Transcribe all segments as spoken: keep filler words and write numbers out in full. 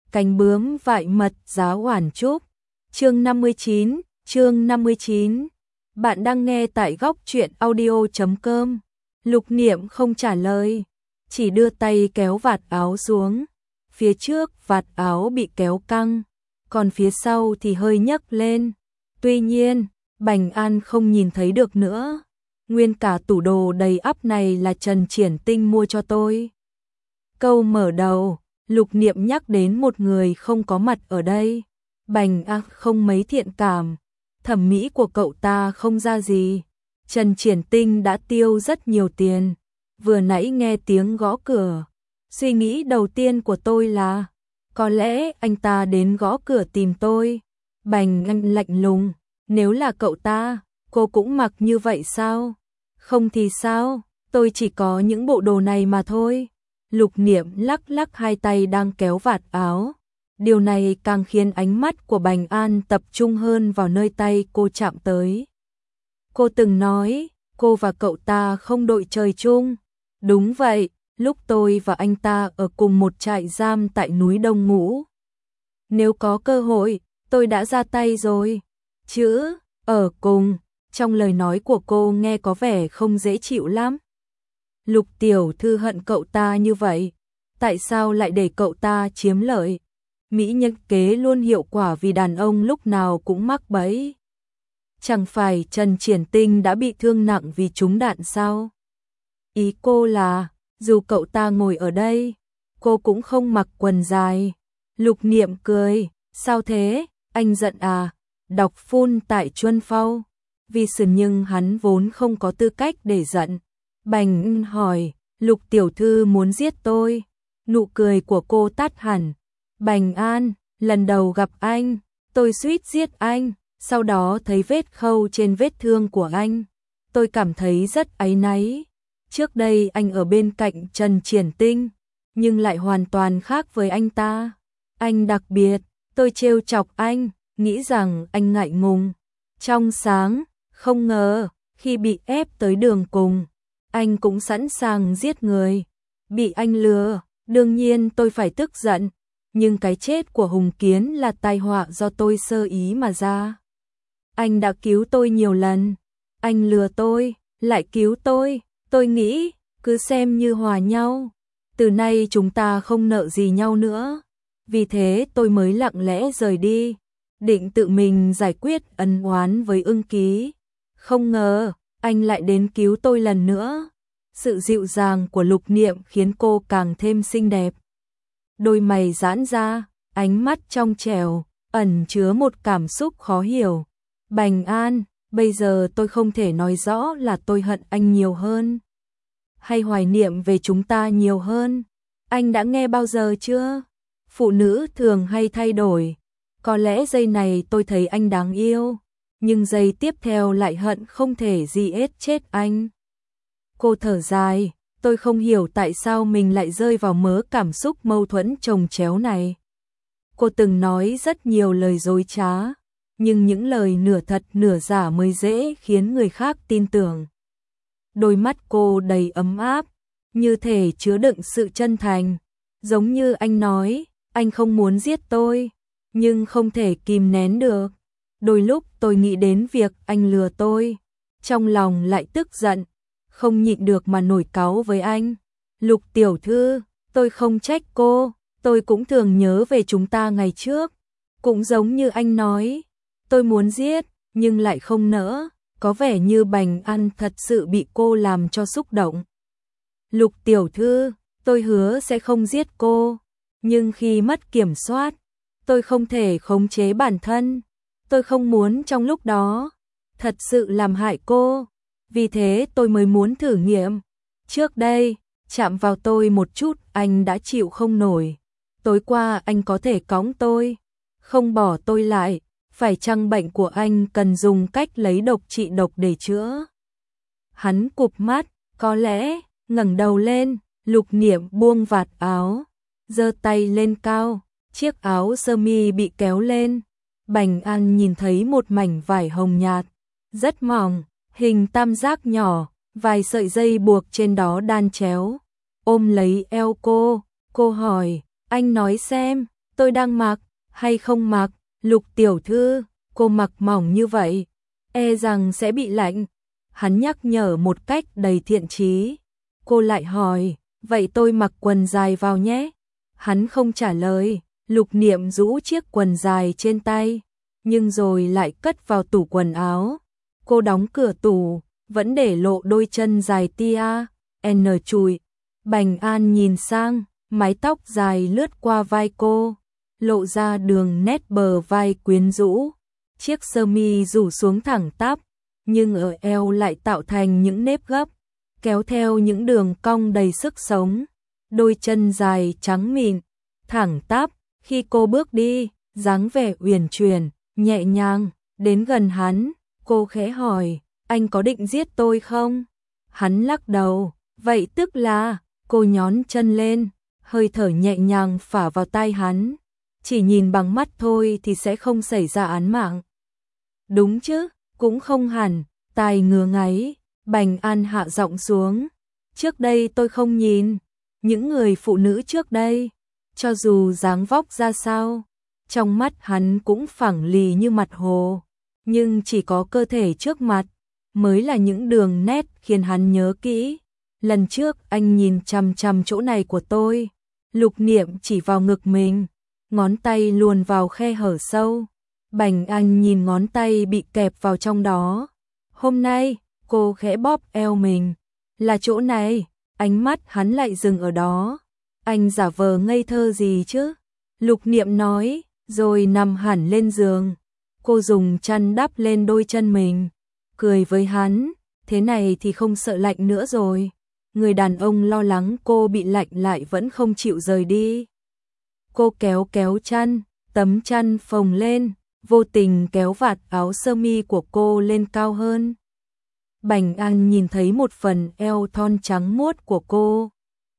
cánh bướm vại mật giá oản trúc. Chương năm mươi chín, chương năm mươi chín. Bạn đang nghe tại góc truyện audio chấm com. Lục Niệm không trả lời, chỉ đưa tay kéo vạt áo xuống. Phía trước vạt áo bị kéo căng, còn phía sau thì hơi nhấc lên. Tuy nhiên, Bành An không nhìn thấy được nữa. Nguyên cả tủ đồ đầy ắp này là Trần Triển Tinh mua cho tôi. Câu mở đầu, Lục Niệm nhắc đến một người không có mặt ở đây. Bành An không mấy thiện cảm, thẩm mỹ của cậu ta không ra gì. Trần Triển Tinh đã tiêu rất nhiều tiền. Vừa nãy nghe tiếng gõ cửa, suy nghĩ đầu tiên của tôi là có lẽ anh ta đến gõ cửa tìm tôi. Bành An lạnh lùng, nếu là cậu ta, cô cũng mặc như vậy sao? Không thì sao, tôi chỉ có những bộ đồ này mà thôi. Lục Niệm lắc lắc hai tay đang kéo vạt áo. Điều này càng khiến ánh mắt của Bành An tập trung hơn vào nơi tay cô chạm tới. Cô từng nói, cô và cậu ta không đội trời chung. Đúng vậy, lúc tôi và anh ta ở cùng một trại giam tại núi Đông Ngũ. Nếu có cơ hội, tôi đã ra tay rồi. Chữ, ở cùng, trong lời nói của cô nghe có vẻ không dễ chịu lắm. Lục tiểu thư hận cậu ta như vậy, tại sao lại để cậu ta chiếm lợi? Mỹ nhân kế luôn hiệu quả vì đàn ông lúc nào cũng mắc bẫy. Chẳng phải Trần Triển Tinh đã bị thương nặng vì trúng đạn sao? Ý cô là, dù cậu ta ngồi ở đây, cô cũng không mặc quần dài. Lục Niệm cười, sao thế, anh giận à? Đọc phun tại Chuân Phao. Vì sự nhưng hắn vốn không có tư cách để giận. Bành hỏi, Lục tiểu thư muốn giết tôi. Nụ cười của cô tắt hẳn. Bành An, lần đầu gặp anh, tôi suýt giết anh, sau đó thấy vết khâu trên vết thương của anh. Tôi cảm thấy rất áy náy. Trước đây anh ở bên cạnh Trần Triển Tinh, nhưng lại hoàn toàn khác với anh ta. Anh đặc biệt, tôi trêu chọc anh, nghĩ rằng anh ngại ngùng, trong sáng, không ngờ, khi bị ép tới đường cùng, anh cũng sẵn sàng giết người. Bị anh lừa, đương nhiên tôi phải tức giận, nhưng cái chết của Hùng Kiến là tai họa do tôi sơ ý mà ra. Anh đã cứu tôi nhiều lần, anh lừa tôi, lại cứu tôi, tôi nghĩ, cứ xem như hòa nhau. Từ nay chúng ta không nợ gì nhau nữa, vì thế tôi mới lặng lẽ rời đi, định tự mình giải quyết ân oán với Ưng Ký. Không ngờ, anh lại đến cứu tôi lần nữa. Sự dịu dàng của Lục Niệm khiến cô càng thêm xinh đẹp. Đôi mày giãn ra, ánh mắt trong trẻo, ẩn chứa một cảm xúc khó hiểu. Bành An, bây giờ tôi không thể nói rõ là tôi hận anh nhiều hơn, hay hoài niệm về chúng ta nhiều hơn. Anh đã nghe bao giờ chưa? Phụ nữ thường hay thay đổi. Có lẽ giây này tôi thấy anh đáng yêu, nhưng giây tiếp theo lại hận không thể gì ết chết anh. Cô thở dài, tôi không hiểu tại sao mình lại rơi vào mớ cảm xúc mâu thuẫn chồng chéo này. Cô từng nói rất nhiều lời dối trá, nhưng những lời nửa thật nửa giả mới dễ khiến người khác tin tưởng. Đôi mắt cô đầy ấm áp, như thể chứa đựng sự chân thành. Giống như anh nói, anh không muốn giết tôi, nhưng không thể kìm nén được. Đôi lúc tôi nghĩ đến việc anh lừa tôi, trong lòng lại tức giận, không nhịn được mà nổi cáu với anh. Lục tiểu thư, tôi không trách cô, tôi cũng thường nhớ về chúng ta ngày trước. Cũng giống như anh nói, tôi muốn giết, nhưng lại không nỡ. Có vẻ như Bành An thật sự bị cô làm cho xúc động. Lục tiểu thư, tôi hứa sẽ không giết cô, nhưng khi mất kiểm soát, tôi không thể khống chế bản thân. Tôi không muốn trong lúc đó thật sự làm hại cô, vì thế tôi mới muốn thử nghiệm. Trước đây, chạm vào tôi một chút anh đã chịu không nổi. Tối qua anh có thể cõng tôi, không bỏ tôi lại. Phải chăng bệnh của anh cần dùng cách lấy độc trị độc để chữa? Hắn cụp mắt, có lẽ, ngẩng đầu lên. Lục Niệm buông vạt áo, giơ tay lên cao, chiếc áo sơ mi bị kéo lên. Bành An nhìn thấy một mảnh vải hồng nhạt, rất mỏng, hình tam giác nhỏ, vài sợi dây buộc trên đó đan chéo. Ôm lấy eo cô, cô hỏi, anh nói xem, tôi đang mặc, hay không mặc, Lục tiểu thư, cô mặc mỏng như vậy, e rằng sẽ bị lạnh. Hắn nhắc nhở một cách đầy thiện chí. Cô lại hỏi, vậy tôi mặc quần dài vào nhé. Hắn không trả lời, Lục Niệm rũ chiếc quần dài trên tay, nhưng rồi lại cất vào tủ quần áo. Cô đóng cửa tủ, vẫn để lộ đôi chân dài tia, n chùi. Bành An nhìn sang, mái tóc dài lướt qua vai cô, lộ ra đường nét bờ vai quyến rũ. Chiếc sơ mi rủ xuống thẳng tắp, nhưng ở eo lại tạo thành những nếp gấp, kéo theo những đường cong đầy sức sống. Đôi chân dài trắng mịn, thẳng tắp, khi cô bước đi, dáng vẻ uyển chuyển, nhẹ nhàng, đến gần hắn, cô khẽ hỏi, anh có định giết tôi không? Hắn lắc đầu, vậy tức là, cô nhón chân lên, hơi thở nhẹ nhàng phả vào tai hắn, chỉ nhìn bằng mắt thôi thì sẽ không xảy ra án mạng. Đúng chứ, cũng không hẳn, tai ngứa ngáy, Bành An hạ giọng xuống, trước đây tôi không nhìn, những người phụ nữ trước đây, cho dù dáng vóc ra sao, trong mắt hắn cũng phẳng lì như mặt hồ, nhưng chỉ có cơ thể trước mặt mới là những đường nét khiến hắn nhớ kỹ. Lần trước anh nhìn chằm chằm chỗ này của tôi. Lục Niệm chỉ vào ngực mình, ngón tay luồn vào khe hở sâu. Bành An nhìn ngón tay bị kẹp vào trong đó. Hôm nay, cô khẽ bóp eo mình, là chỗ này. Ánh mắt hắn lại dừng ở đó. Anh giả vờ ngây thơ gì chứ? Lục Niệm nói, rồi nằm hẳn lên giường. Cô dùng chăn đắp lên đôi chân mình, cười với hắn, thế này thì không sợ lạnh nữa rồi. Người đàn ông lo lắng cô bị lạnh lại vẫn không chịu rời đi. Cô kéo kéo chăn, tấm chăn phồng lên, vô tình kéo vạt áo sơ mi của cô lên cao hơn. Bành An nhìn thấy một phần eo thon trắng muốt của cô.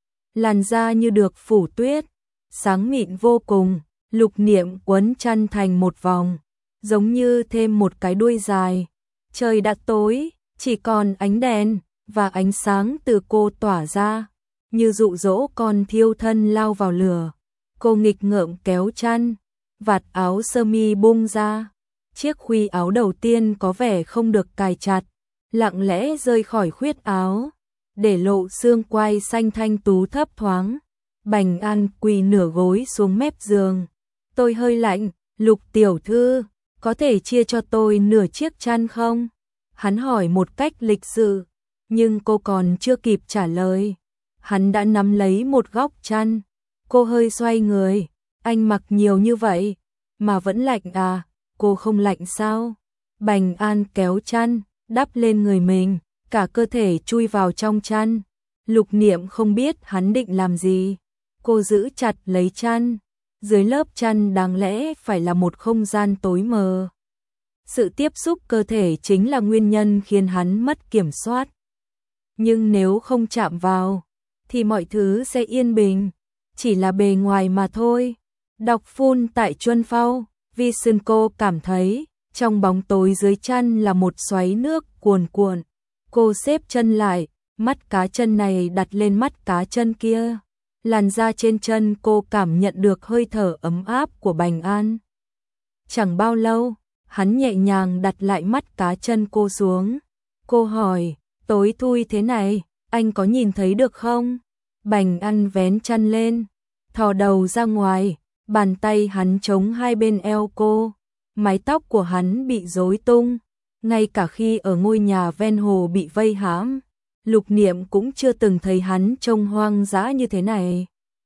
Làn da như được phủ tuyết, sáng mịn vô cùng. Lục Niệm quấn chăn thành một vòng, giống như thêm một cái đuôi dài. Trời đã tối, chỉ còn ánh đèn và ánh sáng từ cô tỏa ra, như dụ dỗ con thiêu thân lao vào lửa. Cô nghịch ngợm kéo chăn, vạt áo sơ mi bung ra. Chiếc khuy áo đầu tiên có vẻ không được cài chặt, lặng lẽ rơi khỏi khuyết áo, để lộ xương quai xanh thanh tú thấp thoáng. Bành An quỳ nửa gối xuống mép giường. Tôi hơi lạnh, Lục tiểu thư, có thể chia cho tôi nửa chiếc chăn không? Hắn hỏi một cách lịch sự, nhưng cô còn chưa kịp trả lời. Hắn đã nắm lấy một góc chăn. Cô hơi xoay người, anh mặc nhiều như vậy, mà vẫn lạnh à? Cô không lạnh sao? Bành An kéo chăn, đắp lên người mình, cả cơ thể chui vào trong chăn. Lục Niệm không biết hắn định làm gì. Cô giữ chặt lấy chăn. Dưới lớp chăn đáng lẽ phải là một không gian tối mờ. Sự tiếp xúc cơ thể chính là nguyên nhân khiến hắn mất kiểm soát. Nhưng nếu không chạm vào, thì mọi thứ sẽ yên bình, chỉ là bề ngoài mà thôi. Đọc phun tại Chuân Phao, Vi Sơn cô cảm thấy, trong bóng tối dưới chăn là một xoáy nước cuồn cuộn. Cô xếp chân lại, mắt cá chân này đặt lên mắt cá chân kia. Làn da trên chân cô cảm nhận được hơi thở ấm áp của Bành An. Chẳng bao lâu, hắn nhẹ nhàng đặt lại mắt cá chân cô xuống. Cô hỏi, tối thui thế này, anh có nhìn thấy được không? Bành An vén chăn lên, thò đầu ra ngoài, bàn tay hắn chống hai bên eo cô. Mái tóc của hắn bị rối tung, ngay cả khi ở ngôi nhà ven hồ bị vây hãm. Lục Niệm cũng chưa từng thấy hắn trông hoang dã như thế này.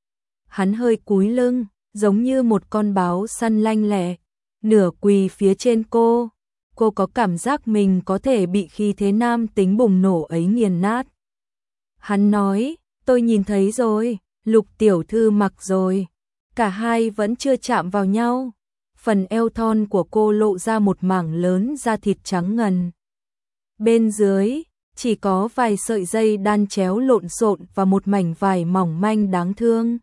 Hắn hơi cúi lưng, giống như một con báo săn lanh lẹ, nửa quỳ phía trên cô. Cô có cảm giác mình có thể bị khí thế nam tính bùng nổ ấy nghiền nát. Hắn nói, tôi nhìn thấy rồi, Lục tiểu thư mặc rồi. Cả hai vẫn chưa chạm vào nhau. Phần eo thon của cô lộ ra một mảng lớn da thịt trắng ngần. Bên dưới, chỉ có vài sợi dây đan chéo lộn xộn và một mảnh vải mỏng manh đáng thương.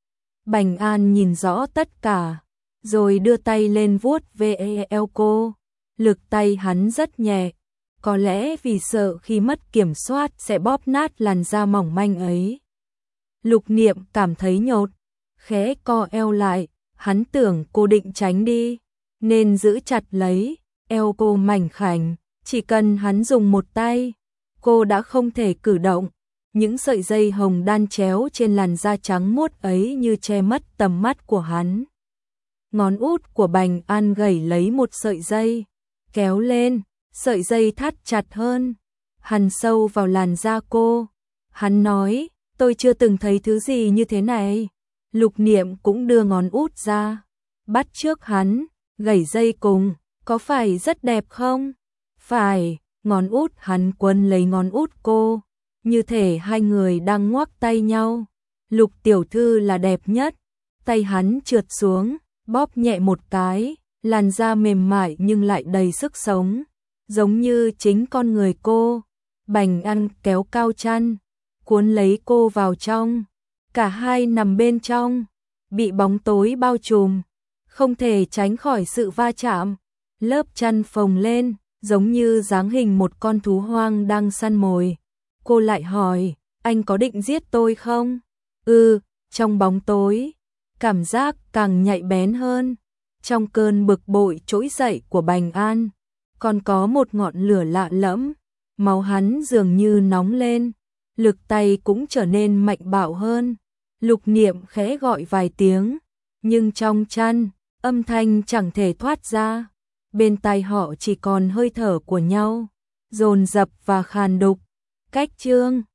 Bành An nhìn rõ tất cả, rồi đưa tay lên vuốt ve eo cô. Lực tay hắn rất nhẹ, có lẽ vì sợ khi mất kiểm soát sẽ bóp nát làn da mỏng manh ấy. Lục Niệm cảm thấy nhột, khẽ co eo lại, Hắn tưởng cô định tránh đi, nên giữ chặt lấy eo cô mảnh khảnh, chỉ cần hắn dùng một tay, cô đã không thể cử động. Những sợi dây hồng đan chéo trên làn da trắng muốt ấy như che mất tầm mắt của hắn. Ngón út của Bành An gẩy lấy một sợi dây, kéo lên, sợi dây thắt chặt hơn, hằn sâu vào làn da cô. Hắn nói, tôi chưa từng thấy thứ gì như thế này. Lục Niệm cũng đưa ngón út ra, bắt trước hắn, gẩy dây cùng, có phải rất đẹp không? Phải, ngón út hắn quấn lấy ngón út cô, như thể hai người đang ngoắc tay nhau. Lục tiểu thư là đẹp nhất, tay hắn trượt xuống, bóp nhẹ một cái, làn da mềm mại nhưng lại đầy sức sống, giống như chính con người cô. Bành An kéo cao chăn, cuốn lấy cô vào trong, cả hai nằm bên trong, bị bóng tối bao trùm, không thể tránh khỏi sự va chạm. Lớp chăn phồng lên, giống như dáng hình một con thú hoang đang săn mồi. Cô lại hỏi, anh có định giết tôi không? Ừ, trong bóng tối, cảm giác càng nhạy bén hơn. Trong cơn bực bội trỗi dậy của Bành An, còn có một ngọn lửa lạ lẫm, máu hắn dường như nóng lên, lực tay cũng trở nên mạnh bạo hơn. Lục Niệm khẽ gọi vài tiếng, nhưng trong chăn, âm thanh chẳng thể thoát ra. Bên tai họ chỉ còn hơi thở của nhau, dồn dập và khàn đục. Cách chương